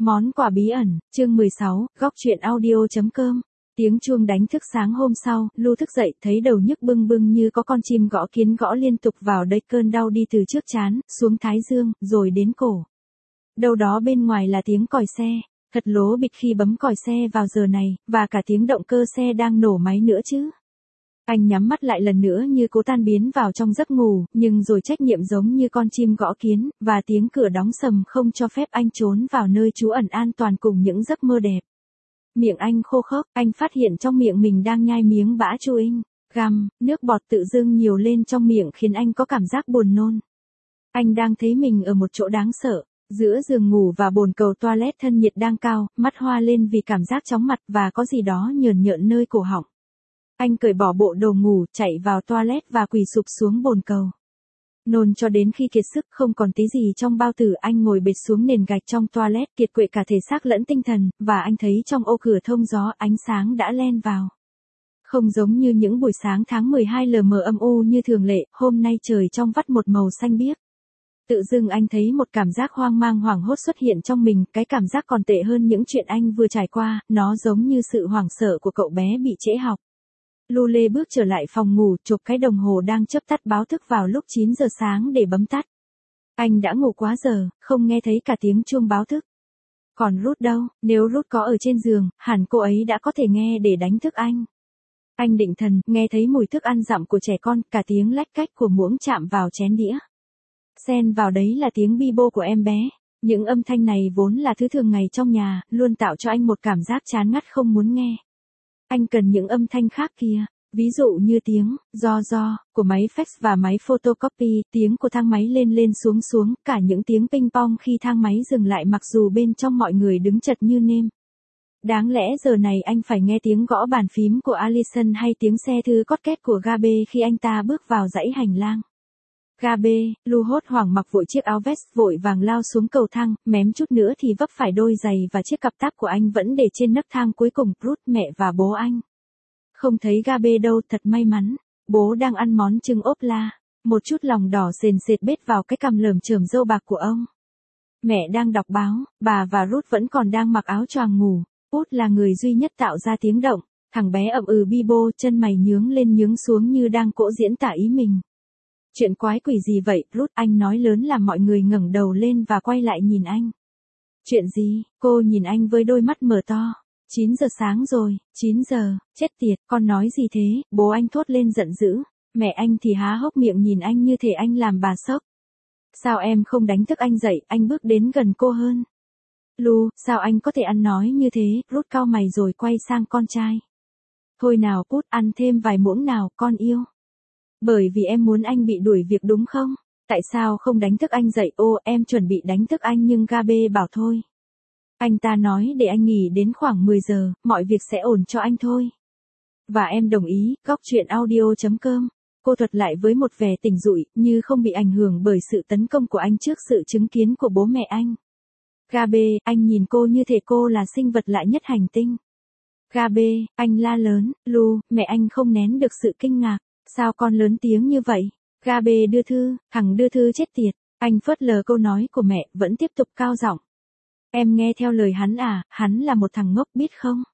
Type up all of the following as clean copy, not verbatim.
Món quà bí ẩn, chương 16, góc truyện audio.com. Tiếng chuông đánh thức sáng hôm sau, Lu thức dậy, thấy đầu nhức bưng bưng như có con chim gõ kiến gõ liên tục vào đây, cơn đau đi từ trước trán, xuống thái dương, rồi đến cổ. Đâu đó bên ngoài là tiếng còi xe, thật lố bịch khi bấm còi xe vào giờ này, và cả tiếng động cơ xe đang nổ máy nữa chứ. Anh nhắm mắt lại lần nữa như cố tan biến vào trong giấc ngủ, nhưng rồi trách nhiệm giống như con chim gõ kiến, và tiếng cửa đóng sầm không cho phép anh trốn vào nơi trú ẩn an toàn cùng những giấc mơ đẹp. Miệng anh khô khốc, anh phát hiện trong miệng mình đang nhai miếng bã chewing gum, nước bọt tự dưng nhiều lên trong miệng khiến anh có cảm giác buồn nôn. Anh đang thấy mình ở một chỗ đáng sợ, giữa giường ngủ và bồn cầu toilet thân nhiệt đang cao, mắt hoa lên vì cảm giác chóng mặt và có gì đó nhờn nhợn nơi cổ họng. Anh cởi bỏ bộ đồ ngủ, chạy vào toilet và quỳ sụp xuống bồn cầu. Nôn cho đến khi kiệt sức, không còn tí gì trong bao tử, anh ngồi bệt xuống nền gạch trong toilet, kiệt quệ cả thể xác lẫn tinh thần, và anh thấy trong ô cửa thông gió ánh sáng đã len vào. Không giống như những buổi sáng tháng 12 lờ mờ âm u như thường lệ, hôm nay trời trong vắt một màu xanh biếc. Tự dưng anh thấy một cảm giác hoang mang hoảng hốt xuất hiện trong mình, cái cảm giác còn tệ hơn những chuyện anh vừa trải qua, nó giống như sự hoảng sợ của cậu bé bị trễ học. Lu lê bước trở lại phòng ngủ, chộp cái đồng hồ đang chớp tắt báo thức vào lúc 9 giờ sáng để bấm tắt. Anh đã ngủ quá giờ, không nghe thấy cả tiếng chuông báo thức. Còn Ruth đâu, nếu Ruth có ở trên giường, hẳn cô ấy đã có thể nghe để đánh thức anh. Anh định thần, nghe thấy mùi thức ăn dặm của trẻ con, cả tiếng lách cách của muỗng chạm vào chén đĩa. Xen vào đấy là tiếng bi bô của em bé. Những âm thanh này vốn là thứ thường ngày trong nhà, luôn tạo cho anh một cảm giác chán ngắt không muốn nghe. Anh cần những âm thanh khác kia, ví dụ như tiếng do của máy fax và máy photocopy, tiếng của thang máy lên lên xuống xuống, cả những tiếng ping pong khi thang máy dừng lại mặc dù bên trong mọi người đứng chật như nêm. Đáng lẽ giờ này anh phải nghe tiếng gõ bàn phím của Alison hay tiếng xe thư cót két của Gabe khi anh ta bước vào dãy hành lang. Gabe, Lu hốt hoảng mặc vội chiếc áo vest, vội vàng lao xuống cầu thang, mém chút nữa thì vấp phải đôi giày và chiếc cặp táp của anh vẫn để trên nấc thang cuối cùng. Ruth, mẹ và bố anh không thấy Gabe đâu, thật may mắn. Bố đang ăn món trứng ốp la, một chút lòng đỏ sền sệt bết vào cái cằm lởm chởm râu bạc của ông. Mẹ đang đọc báo, bà và Ruth vẫn còn đang mặc áo choàng ngủ. Ruth là người duy nhất tạo ra tiếng động, thằng bé ậm ừ bi bô, chân mày nhướng lên nhướng xuống như đang cỗ diễn tả ý mình. Chuyện quái quỷ gì vậy, Ruth, anh nói lớn làm mọi người ngẩng đầu lên và quay lại nhìn anh. Chuyện gì, cô nhìn anh với đôi mắt mở to. 9 giờ sáng rồi, 9 giờ, chết tiệt, con nói gì thế, bố anh thốt lên giận dữ. Mẹ anh thì há hốc miệng nhìn anh như thể anh làm bà sốc. Sao em không đánh thức anh dậy, anh bước đến gần cô hơn. Lu, sao anh có thể ăn nói như thế, Ruth cau mày rồi quay sang con trai. Thôi nào Put, ăn thêm vài muỗng nào, con yêu. Bởi vì em muốn anh bị đuổi việc đúng không? Tại sao không đánh thức anh dậy? Ô, em chuẩn bị đánh thức anh nhưng Gabe bảo thôi. Anh ta nói để anh nghỉ đến khoảng 10 giờ, mọi việc sẽ ổn cho anh thôi. Và em đồng ý, góc truyện audio.com. Cô thuật lại với một vẻ tỉnh dụi, như không bị ảnh hưởng bởi sự tấn công của anh trước sự chứng kiến của bố mẹ anh. Gabe, anh nhìn cô như thể cô là sinh vật lạ nhất hành tinh. Gabe, anh la lớn. Lu, mẹ anh không nén được sự kinh ngạc. Sao con lớn tiếng như vậy? Gabe đưa thư, thằng đưa thư chết tiệt. Anh phớt lờ câu nói của mẹ, vẫn tiếp tục cao giọng. Em nghe theo lời hắn à, hắn là một thằng ngốc biết không?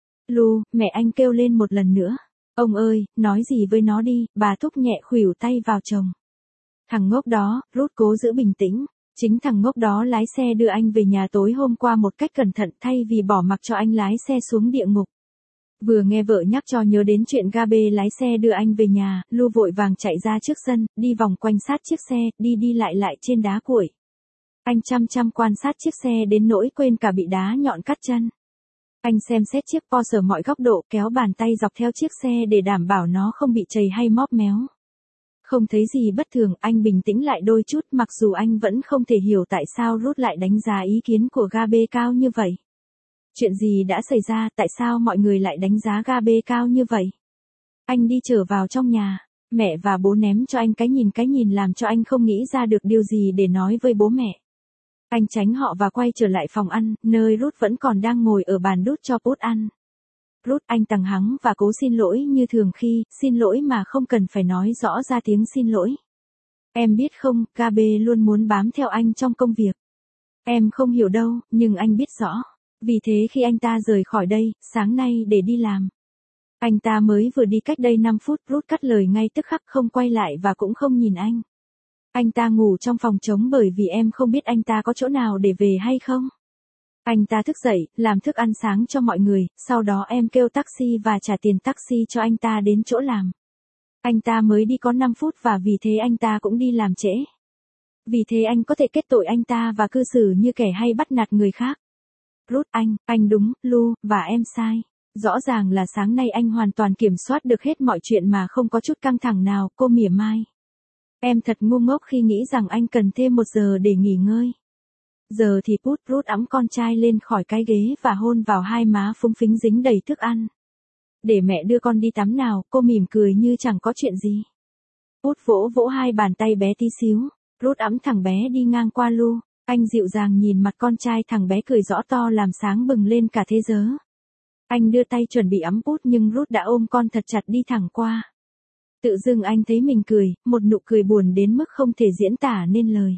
Lu, mẹ anh kêu lên một lần nữa. Ông ơi, nói gì với nó đi, bà thúc nhẹ khuỷu tay vào chồng. Thằng ngốc đó, Ruth cố giữ bình tĩnh. Chính thằng ngốc đó lái xe đưa anh về nhà tối hôm qua một cách cẩn thận thay vì bỏ mặc cho anh lái xe xuống địa ngục. Vừa nghe vợ nhắc cho nhớ đến chuyện Gabe lái xe đưa anh về nhà, Lu vội vàng chạy ra trước sân, đi vòng quanh sát chiếc xe, đi lại trên đá cuội. Anh chăm chăm quan sát chiếc xe đến nỗi quên cả bị đá nhọn cắt chân. Anh xem xét chiếc Porsche mọi góc độ, kéo bàn tay dọc theo chiếc xe để đảm bảo nó không bị trầy hay móp méo. Không thấy gì bất thường, anh bình tĩnh lại đôi chút, mặc dù anh vẫn không thể hiểu tại sao Ruth lại đánh giá ý kiến của Gabe cao như vậy. Chuyện gì đã xảy ra, tại sao mọi người lại đánh giá Gabe cao như vậy? Anh đi trở vào trong nhà, mẹ và bố ném cho anh cái nhìn làm cho anh không nghĩ ra được điều gì để nói với bố mẹ. Anh tránh họ và quay trở lại phòng ăn, nơi Ruth vẫn còn đang ngồi ở bàn đút cho Put ăn. Ruth, anh tằng hắng và cố xin lỗi như thường khi, xin lỗi mà không cần phải nói rõ ra tiếng xin lỗi. Em biết không, Gabe luôn muốn bám theo anh trong công việc. Em không hiểu đâu, nhưng anh biết rõ. Vì thế khi anh ta rời khỏi đây, sáng nay để đi làm. Anh ta mới vừa đi cách đây 5 phút, Ruth cắt lời ngay tức khắc, không quay lại và cũng không nhìn anh. Anh ta ngủ trong phòng trống bởi vì em không biết anh ta có chỗ nào để về hay không. Anh ta thức dậy, làm thức ăn sáng cho mọi người, sau đó em kêu taxi và trả tiền taxi cho anh ta đến chỗ làm. Anh ta mới đi có 5 phút và vì thế anh ta cũng đi làm trễ. Vì thế anh có thể kết tội anh ta và cư xử như kẻ hay bắt nạt người khác. Ruth, anh đúng, Lu, và em sai. Rõ ràng là sáng nay anh hoàn toàn kiểm soát được hết mọi chuyện mà không có chút căng thẳng nào, cô mỉa mai. Em thật ngu ngốc khi nghĩ rằng anh cần thêm 1 giờ để nghỉ ngơi. Giờ thì Ruth ẵm con trai lên khỏi cái ghế và hôn vào hai má phúng phính dính đầy thức ăn. Để mẹ đưa con đi tắm nào, cô mỉm cười như chẳng có chuyện gì. Vỗ vỗ hai bàn tay bé tí xíu. Ruth ẵm thằng bé đi ngang qua Lu. Anh dịu dàng nhìn mặt con trai, thằng bé cười rõ to làm sáng bừng lên cả thế giới. Anh đưa tay chuẩn bị ẵm nhưng Ruth đã ôm con thật chặt đi thẳng qua. Tự dưng anh thấy mình cười, một nụ cười buồn đến mức không thể diễn tả nên lời.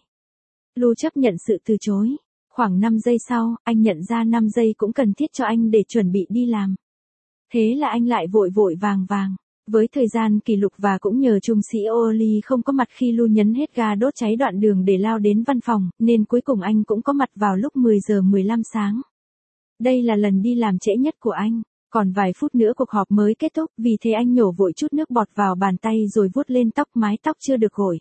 Lu chấp nhận sự từ chối. Khoảng 5 giây sau, anh nhận ra 5 giây cũng cần thiết cho anh để chuẩn bị đi làm. Thế là anh lại vội vội vàng vàng. Với thời gian kỷ lục và cũng nhờ trung sĩ Oli không có mặt khi Lu nhấn hết ga đốt cháy đoạn đường để lao đến văn phòng, nên cuối cùng anh cũng có mặt vào lúc 10 giờ 15 sáng. Đây là lần đi làm trễ nhất của anh. Còn vài phút nữa cuộc họp mới kết thúc, vì thế anh nhổ vội chút nước bọt vào bàn tay rồi vuốt lên tóc, mái tóc chưa được gội.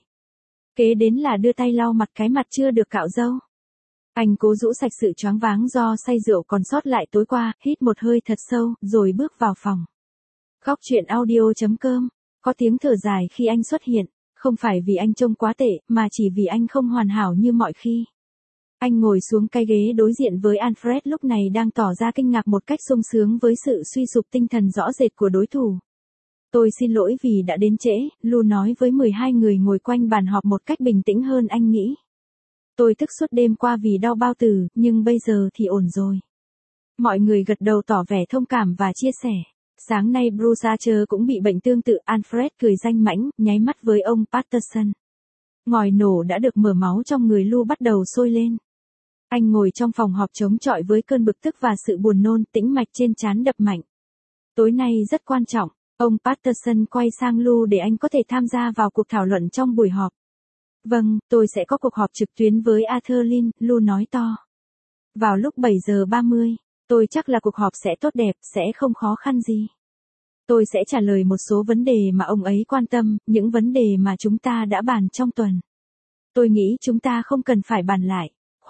Kế đến là đưa tay lau mặt cái mặt chưa được cạo râu. Anh cố rũ sạch sự choáng váng do say rượu còn sót lại tối qua, hít một hơi thật sâu, rồi bước vào phòng. Góc truyện audio.com. Có tiếng thở dài khi anh xuất hiện, không phải vì anh trông quá tệ, mà chỉ vì anh không hoàn hảo như mọi khi. Anh ngồi xuống cái ghế đối diện với Alfred lúc này đang tỏ ra kinh ngạc một cách sung sướng với sự suy sụp tinh thần rõ rệt của đối thủ. Tôi xin lỗi vì đã đến trễ, Lu nói với 12 người ngồi quanh bàn họp một cách bình tĩnh hơn anh nghĩ. Tôi thức suốt đêm qua vì đau bao tử, nhưng bây giờ thì ổn rồi. Mọi người gật đầu tỏ vẻ thông cảm và chia sẻ. Sáng nay Bruce Archer cũng bị bệnh tương tự, Alfred cười danh mãnh, nháy mắt với ông Patterson. Ngòi nổ đã được mở, máu trong người Lu bắt đầu sôi lên. Anh ngồi trong phòng họp chống chọi với cơn bực tức và sự buồn nôn, tĩnh mạch trên trán đập mạnh. Tối nay rất quan trọng, ông Patterson quay sang Lu để anh có thể tham gia vào cuộc thảo luận trong buổi họp. Vâng, tôi sẽ có cuộc họp trực tuyến với Arthur Lin, Lu nói to. Vào lúc 7 giờ 30, tôi chắc là cuộc họp sẽ tốt đẹp, sẽ không khó khăn gì. Tôi sẽ trả lời một số vấn đề mà ông ấy quan tâm, những vấn đề mà chúng ta đã bàn trong tuần. Tôi nghĩ chúng ta không cần phải bàn lại.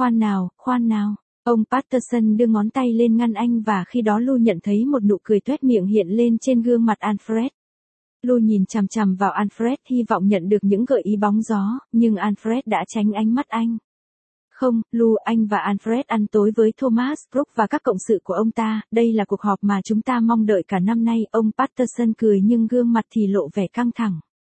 Khoan nào. Ông Patterson đưa ngón tay lên ngăn anh và khi đó Lu nhận thấy một nụ cười toét miệng hiện lên trên gương mặt Alfred. Lu nhìn chằm chằm vào Alfred hy vọng nhận được những gợi ý bóng gió, nhưng Alfred đã tránh ánh mắt anh. Không, Lu, anh và Alfred ăn tối với Thomas Brooks và các cộng sự của ông ta, đây là cuộc họp mà chúng ta mong đợi cả năm nay, ông Patterson cười nhưng gương mặt thì lộ vẻ căng thẳng.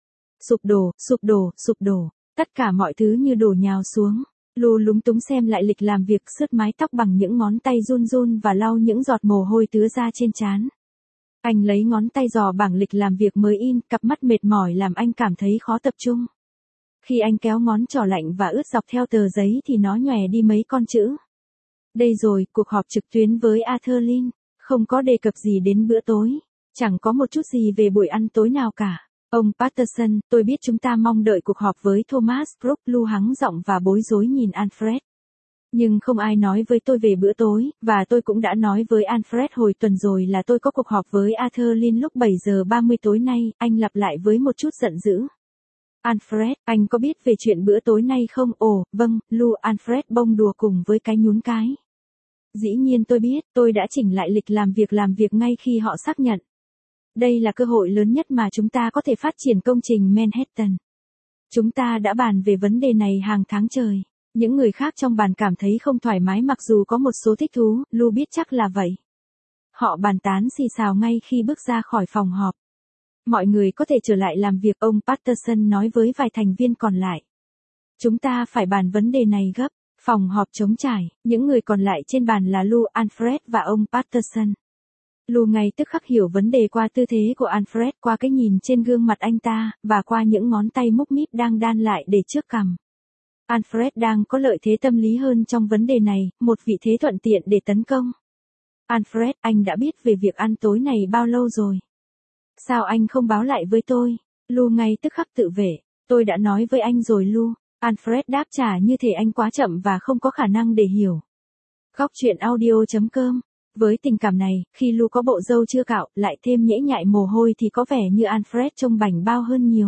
Sụp đổ, tất cả mọi thứ như đổ nhào xuống. Lu lúng túng xem lại lịch làm việc, sướt mái tóc bằng những ngón tay run run và lau những giọt mồ hôi tứa ra trên trán. Anh lấy ngón tay dò bảng lịch làm việc mới in, cặp mắt mệt mỏi làm anh cảm thấy khó tập trung. Khi anh kéo ngón trỏ lạnh và ướt dọc theo tờ giấy thì nó nhòe đi mấy con chữ. Đây rồi, cuộc họp trực tuyến với Arthur Lin, không có đề cập gì đến bữa tối, chẳng có một chút gì về buổi ăn tối nào cả. Ông Patterson, tôi biết chúng ta mong đợi cuộc họp với Thomas Brooks, Lu hắng giọng và bối rối nhìn Alfred. Nhưng không ai nói với tôi về bữa tối, và tôi cũng đã nói với Alfred hồi tuần rồi là tôi có cuộc họp với Arthur Lin lúc 7 giờ 30 tối nay, anh lặp lại với một chút giận dữ. Alfred, anh có biết về chuyện bữa tối nay không? Ồ, vâng, Lu, Alfred bông đùa cùng với cái nhún cái. Dĩ nhiên tôi biết, tôi đã chỉnh lại lịch làm việc ngay khi họ xác nhận. Đây là cơ hội lớn nhất mà chúng ta có thể phát triển công trình Manhattan. Chúng ta đã bàn về vấn đề này hàng tháng trời. Những người khác trong bàn cảm thấy không thoải mái mặc dù có một số thích thú, Lu biết chắc là vậy. Họ bàn tán xì xào ngay khi bước ra khỏi phòng họp. Mọi người có thể trở lại làm việc, ông Patterson nói với vài thành viên còn lại. Chúng ta phải bàn vấn đề này gấp. Phòng họp trống trải, những người còn lại trên bàn là Lu, Alfred và ông Patterson. Lu ngay tức khắc hiểu vấn đề qua tư thế của Alfred, qua cái nhìn trên gương mặt anh ta, và qua những ngón tay múc míp đang đan lại để trước cằm. Alfred đang có lợi thế tâm lý hơn trong vấn đề này, một vị thế thuận tiện để tấn công. Alfred, anh đã biết về việc ăn tối này bao lâu rồi? Sao anh không báo lại với tôi? Lu ngay tức khắc tự vệ. Tôi đã nói với anh rồi Lu. Alfred đáp trả như thể anh quá chậm và không có khả năng để hiểu. Góc truyện audio.com. Với tình cảm này, khi Lu có bộ râu chưa cạo, lại thêm nhễ nhại mồ hôi thì có vẻ như Alfred trông bảnh bao hơn nhiều.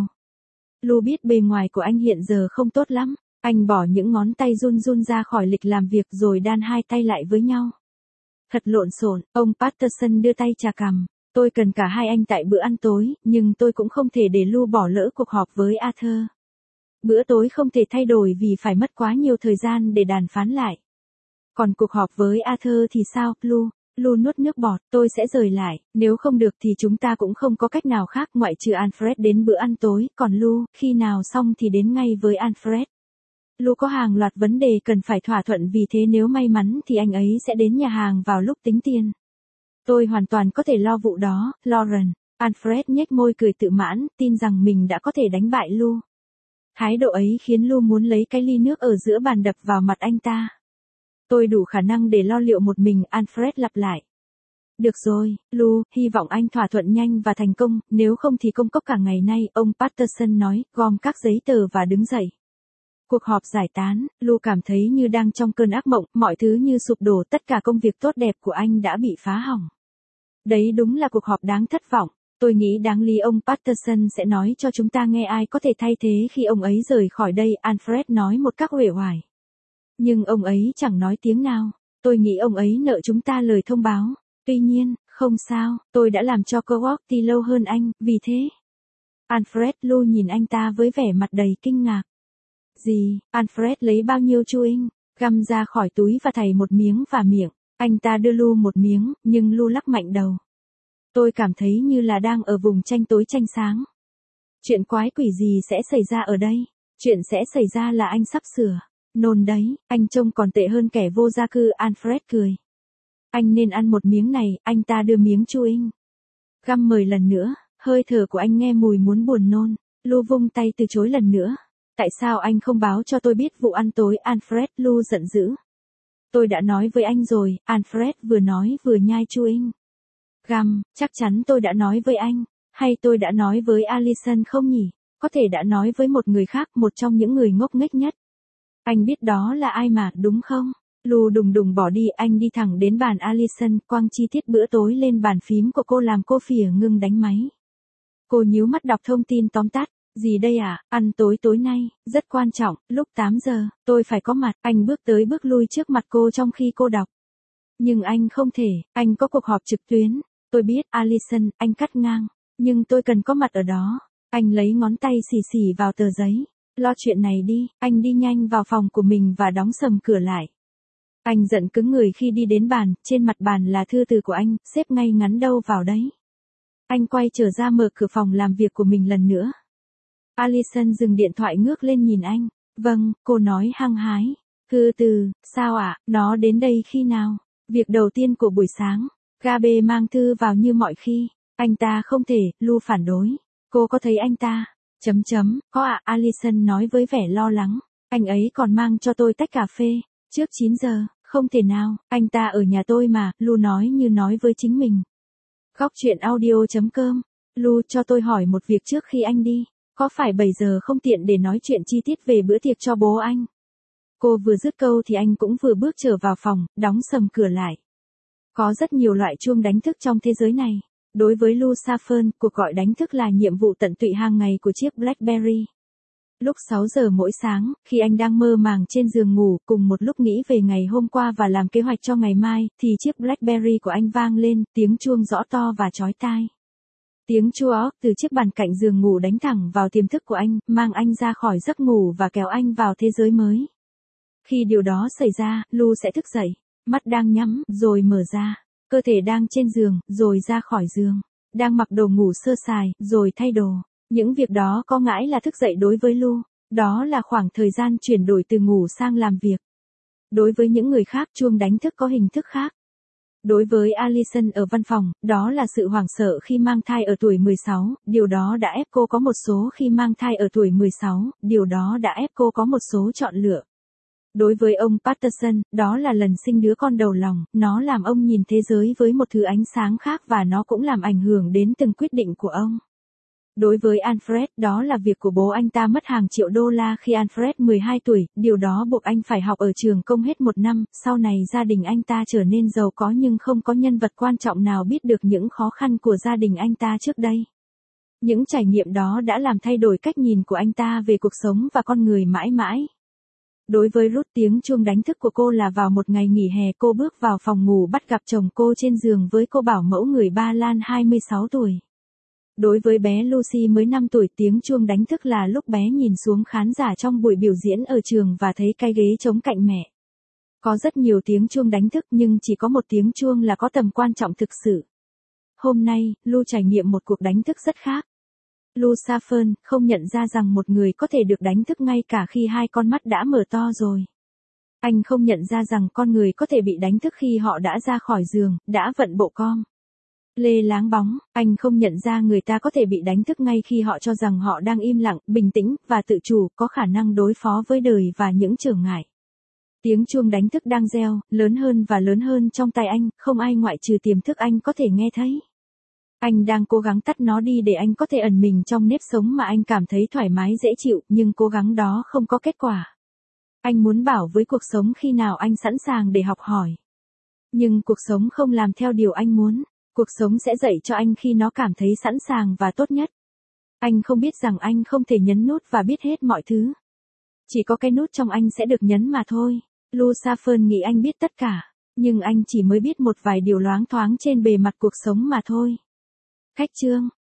Lu biết bề ngoài của anh hiện giờ không tốt lắm. Anh bỏ những ngón tay run run ra khỏi lịch làm việc rồi đan hai tay lại với nhau. Thật lộn xộn, ông Patterson đưa tay chà cằm. Tôi cần cả hai anh tại bữa ăn tối, nhưng tôi cũng không thể để Lu bỏ lỡ cuộc họp với Arthur. Bữa tối không thể thay đổi vì phải mất quá nhiều thời gian để đàm phán lại. Còn cuộc họp với Arthur thì sao, Lu? Lu nuốt nước bọt, tôi sẽ rời lại, nếu không được thì chúng ta cũng không có cách nào khác ngoại trừ Alfred đến bữa ăn tối, còn Lu, khi nào xong thì đến ngay với Alfred. Lu có hàng loạt vấn đề cần phải thỏa thuận vì thế nếu may mắn thì anh ấy sẽ đến nhà hàng vào lúc tính tiền. Tôi hoàn toàn có thể lo vụ đó, Lauren. Alfred nhếch môi cười tự mãn, tin rằng mình đã có thể đánh bại Lu. Thái độ ấy khiến Lu muốn lấy cái ly nước ở giữa bàn đập vào mặt anh ta. Tôi đủ khả năng để lo liệu một mình, Alfred lặp lại. Được rồi, Lu, hy vọng anh thỏa thuận nhanh và thành công, nếu không thì công cốc cả ngày nay, ông Patterson nói, gom các giấy tờ và đứng dậy. Cuộc họp giải tán, Lu cảm thấy như đang trong cơn ác mộng, mọi thứ như sụp đổ, tất cả công việc tốt đẹp của anh đã bị phá hỏng. Đấy đúng là cuộc họp đáng thất vọng. Tôi nghĩ đáng lý ông Patterson sẽ nói cho chúng ta nghe ai có thể thay thế khi ông ấy rời khỏi đây, Alfred nói một cách uể oải. Nhưng ông ấy chẳng nói tiếng nào. Tôi nghĩ ông ấy nợ chúng ta lời thông báo. Tuy nhiên, không sao, tôi đã làm cho Coworky lâu hơn anh, vì thế. Alfred Lu nhìn anh ta với vẻ mặt đầy kinh ngạc. Gì, Alfred lấy bao nhiêu chewing gum ra khỏi túi và thảy một miếng vào miệng. Anh ta đưa Lu một miếng, nhưng Lu lắc mạnh đầu. Tôi cảm thấy như là đang ở vùng tranh tối tranh sáng. Chuyện quái quỷ gì sẽ xảy ra ở đây? Chuyện sẽ xảy ra là anh sắp sửa nôn đấy, anh trông còn tệ hơn kẻ vô gia cư, Alfred cười. Anh nên ăn một miếng này, anh ta đưa miếng chewing gum mời lần nữa, hơi thở của anh nghe mùi muốn buồn nôn. Lu vung tay từ chối lần nữa. Tại sao anh không báo cho tôi biết vụ ăn tối, Alfred? Lu giận dữ. Tôi đã nói với anh rồi, Alfred vừa nói vừa nhai chewing gum, chắc chắn tôi đã nói với anh, hay tôi đã nói với Alison không nhỉ? Có thể đã nói với một người khác, một trong những người ngốc nghếch nhất. Anh biết đó là ai mà, đúng không? Lu đùng đùng bỏ đi, anh đi thẳng đến bàn Alison, quăng chi tiết bữa tối lên bàn phím của cô làm cô phìa ngưng đánh máy. Cô nhíu mắt đọc thông tin tóm tắt. Gì đây à, ăn tối tối nay, rất quan trọng, lúc 8 giờ, tôi phải có mặt. Anh bước tới bước lui trước mặt cô trong khi cô đọc. Nhưng anh không thể, anh có cuộc họp trực tuyến. Tôi biết, Alison, anh cắt ngang. Nhưng tôi cần có mặt ở đó. Anh lấy ngón tay xì xì vào tờ giấy. Lo chuyện này đi, anh đi nhanh vào phòng của mình và đóng sầm cửa lại. Anh giận cứng người khi đi đến bàn, trên mặt bàn là thư từ của anh, xếp ngay ngắn đâu vào đấy. Anh quay trở ra mở cửa phòng làm việc của mình lần nữa. Alison dừng điện thoại ngước lên nhìn anh. Vâng, cô nói hăng hái. Thư từ, sao ạ, nó đến đây khi nào? Việc đầu tiên của buổi sáng. Gabe mang thư vào như mọi khi. Anh ta không thể, Lu phản đối. Cô có thấy anh ta? Có ạ, Alison nói với vẻ lo lắng. Anh ấy còn mang cho tôi tách cà phê. Trước 9 giờ, không thể nào, anh ta ở nhà tôi mà, Lu nói như nói với chính mình. Góc truyện audio.com. Lu, cho tôi hỏi một việc trước khi anh đi. Có phải 7 giờ không tiện để nói chuyện chi tiết về bữa tiệc cho bố anh? Cô vừa dứt câu thì anh cũng vừa bước trở vào phòng, đóng sầm cửa lại. Có rất nhiều loại chuông đánh thức trong thế giới này. Đối với Lu Safern, cuộc gọi đánh thức là nhiệm vụ tận tụy hàng ngày của chiếc BlackBerry. Lúc 6 giờ mỗi sáng, khi anh đang mơ màng trên giường ngủ, cùng một lúc nghĩ về ngày hôm qua và làm kế hoạch cho ngày mai, thì chiếc BlackBerry của anh vang lên, tiếng chuông rõ to và chói tai. Tiếng chuông từ chiếc bàn cạnh giường ngủ đánh thẳng vào tiềm thức của anh, mang anh ra khỏi giấc ngủ và kéo anh vào thế giới mới. Khi điều đó xảy ra, Lu sẽ thức dậy, mắt đang nhắm, rồi mở ra, cơ thể đang trên giường, rồi ra khỏi giường, đang mặc đồ ngủ sơ sài, rồi thay đồ. Những việc đó có ngãi là thức dậy đối với Lu, đó là khoảng thời gian chuyển đổi từ ngủ sang làm việc. Đối với những người khác, chuông đánh thức có hình thức khác. Đối với Alison ở văn phòng, đó là sự hoảng sợ khi mang thai ở tuổi 16, điều đó đã ép cô có một số khi mang thai ở tuổi 16, điều đó đã ép cô có một số chọn lựa. Đối với ông Patterson, đó là lần sinh đứa con đầu lòng, nó làm ông nhìn thế giới với một thứ ánh sáng khác và nó cũng làm ảnh hưởng đến từng quyết định của ông. Đối với Alfred, đó là việc của bố anh ta mất hàng triệu đô la khi Alfred 12 tuổi, điều đó buộc anh phải học ở trường công hết một năm, sau này gia đình anh ta trở nên giàu có nhưng không có nhân vật quan trọng nào biết được những khó khăn của gia đình anh ta trước đây. Những trải nghiệm đó đã làm thay đổi cách nhìn của anh ta về cuộc sống và con người mãi mãi. Đối với Ruth, tiếng chuông đánh thức của cô là vào một ngày nghỉ hè, cô bước vào phòng ngủ bắt gặp chồng cô trên giường với cô bảo mẫu người Ba Lan 26 tuổi. Đối với bé Lucy mới 5 tuổi, tiếng chuông đánh thức là lúc bé nhìn xuống khán giả trong buổi biểu diễn ở trường và thấy cái ghế trống cạnh mẹ. Có rất nhiều tiếng chuông đánh thức nhưng chỉ có một tiếng chuông là có tầm quan trọng thực sự. Hôm nay, Lu trải nghiệm một cuộc đánh thức rất khác. Lu Safern không nhận ra rằng một người có thể được đánh thức ngay cả khi hai con mắt đã mở to rồi. Anh không nhận ra rằng con người có thể bị đánh thức khi họ đã ra khỏi giường, đã vận bộ com lê láng bóng. Anh không nhận ra người ta có thể bị đánh thức ngay khi họ cho rằng họ đang im lặng, bình tĩnh, và tự chủ, có khả năng đối phó với đời và những trở ngại. Tiếng chuông đánh thức đang reo, lớn hơn và lớn hơn trong tai anh, không ai ngoại trừ tiềm thức anh có thể nghe thấy. Anh đang cố gắng tắt nó đi để anh có thể ẩn mình trong nếp sống mà anh cảm thấy thoải mái dễ chịu, nhưng cố gắng đó không có kết quả. Anh muốn bảo với cuộc sống khi nào anh sẵn sàng để học hỏi. Nhưng cuộc sống không làm theo điều anh muốn. Cuộc sống sẽ dạy cho anh khi nó cảm thấy sẵn sàng và tốt nhất. Anh không biết rằng anh không thể nhấn nút và biết hết mọi thứ. Chỉ có cái nút trong anh sẽ được nhấn mà thôi. Lu Safern nghĩ anh biết tất cả, nhưng anh chỉ mới biết một vài điều loáng thoáng trên bề mặt cuộc sống mà thôi. Khách chương